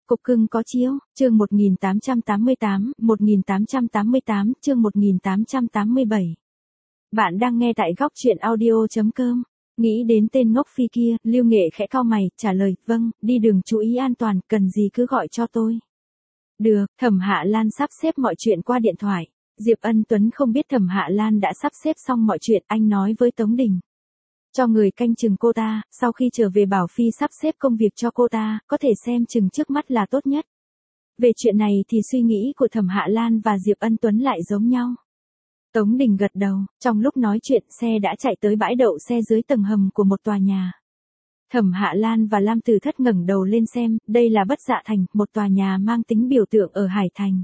Cục cưng có chiếu, chương 1888, chương 1887. Bạn đang nghe tại góc truyện audio.com. Nghĩ đến tên ngốc phi kia, Lưu Nghệ khẽ cau mày, trả lời, vâng, đi đường chú ý an toàn, cần gì cứ gọi cho tôi. Được, Thẩm Hạ Lan sắp xếp mọi chuyện qua điện thoại. Diệp Ân Tuấn không biết Thẩm Hạ Lan đã sắp xếp xong mọi chuyện, anh nói với Tống Đình. Cho người canh chừng cô ta, sau khi trở về bảo Phi sắp xếp công việc cho cô ta, có thể xem chừng trước mắt là tốt nhất. Về chuyện này thì suy nghĩ của Thẩm Hạ Lan và Diệp Ân Tuấn lại giống nhau. Tống Đình gật đầu, trong lúc nói chuyện xe đã chạy tới bãi đậu xe dưới tầng hầm của một tòa nhà. Thẩm Hạ Lan và Lam Tử Thất ngẩng đầu lên xem, đây là Bất Dạ Thành, một tòa nhà mang tính biểu tượng ở Hải Thành.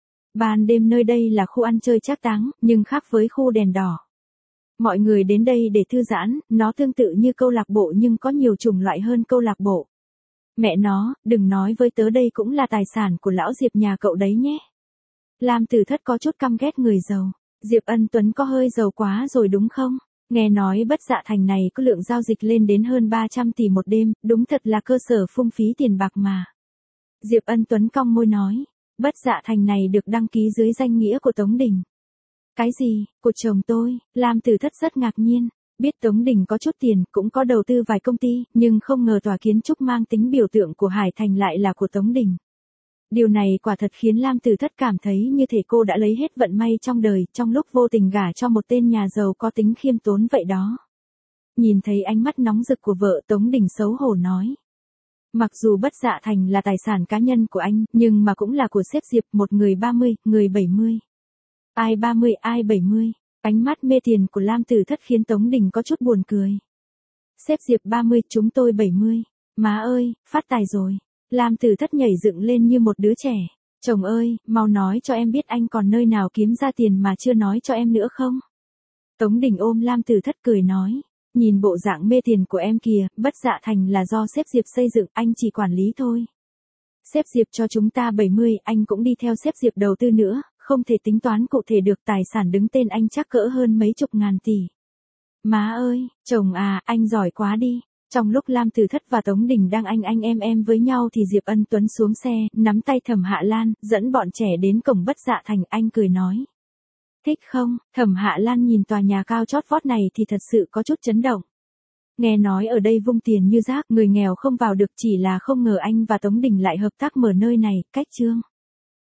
Ban đêm nơi đây là khu ăn chơi trác táng, nhưng khác với khu đèn đỏ. Mọi người đến đây để thư giãn, nó tương tự như câu lạc bộ nhưng có nhiều chủng loại hơn câu lạc bộ. Mẹ nó, đừng nói với tớ đây cũng là tài sản của lão Diệp nhà cậu đấy nhé. Lam Tử Thất có chút căm ghét người giàu. Diệp Ân Tuấn có hơi giàu quá rồi đúng không? Nghe nói Bất Dạ Thành này có lượng giao dịch lên đến hơn 300 tỷ một đêm, đúng thật là cơ sở phung phí tiền bạc mà. Diệp Ân Tuấn cong môi nói, Bất Dạ Thành này được đăng ký dưới danh nghĩa của Tống Đình. Cái gì, của chồng tôi? Lam Tử Thất rất ngạc nhiên, biết Tống Đình có chút tiền, cũng có đầu tư vài công ty, nhưng không ngờ tòa kiến trúc mang tính biểu tượng của Hải Thành lại là của Tống Đình. Điều này quả thật khiến Lam Tử Thất cảm thấy như thể cô đã lấy hết vận may trong đời, trong lúc vô tình gả cho một tên nhà giàu có tính khiêm tốn vậy đó. Nhìn thấy ánh mắt nóng rực của vợ, Tống Đình xấu hổ nói. Mặc dù Bất Dạ Thành là tài sản cá nhân của anh, nhưng mà cũng là của sếp Diệp, một người 30, người 70. Ai 30, ai 70. Ánh mắt mê tiền của Lam Tử Thất khiến Tống Đình có chút buồn cười. Sếp Diệp 30, chúng tôi 70. Má ơi, phát tài rồi. Lam Tử Thất nhảy dựng lên như một đứa trẻ. Chồng ơi, mau nói cho em biết anh còn nơi nào kiếm ra tiền mà chưa nói cho em nữa không? Tống Đình ôm Lam Tử Thất cười nói. Nhìn bộ dạng mê tiền của em kìa, Bất Dạ Thành là do sếp Diệp xây dựng, anh chỉ quản lý thôi. Sếp Diệp cho chúng ta 70, anh cũng đi theo sếp Diệp đầu tư nữa, không thể tính toán cụ thể được, tài sản đứng tên anh chắc cỡ hơn mấy chục ngàn tỷ. Má ơi, chồng à, anh giỏi quá đi. Trong lúc Lam Tử Thất và Tống Đình đang anh em với nhau thì Diệp Ân Tuấn xuống xe, nắm tay Thẩm Hạ Lan, dẫn bọn trẻ đến cổng Bất Dạ Thành, anh cười nói. Thích không? Thẩm Hạ Lan nhìn tòa nhà cao chót vót này thì thật sự có chút chấn động. Nghe nói ở đây vung tiền như rác, người nghèo không vào được, chỉ là không ngờ anh và Tống Đình lại hợp tác mở nơi này, cách chương.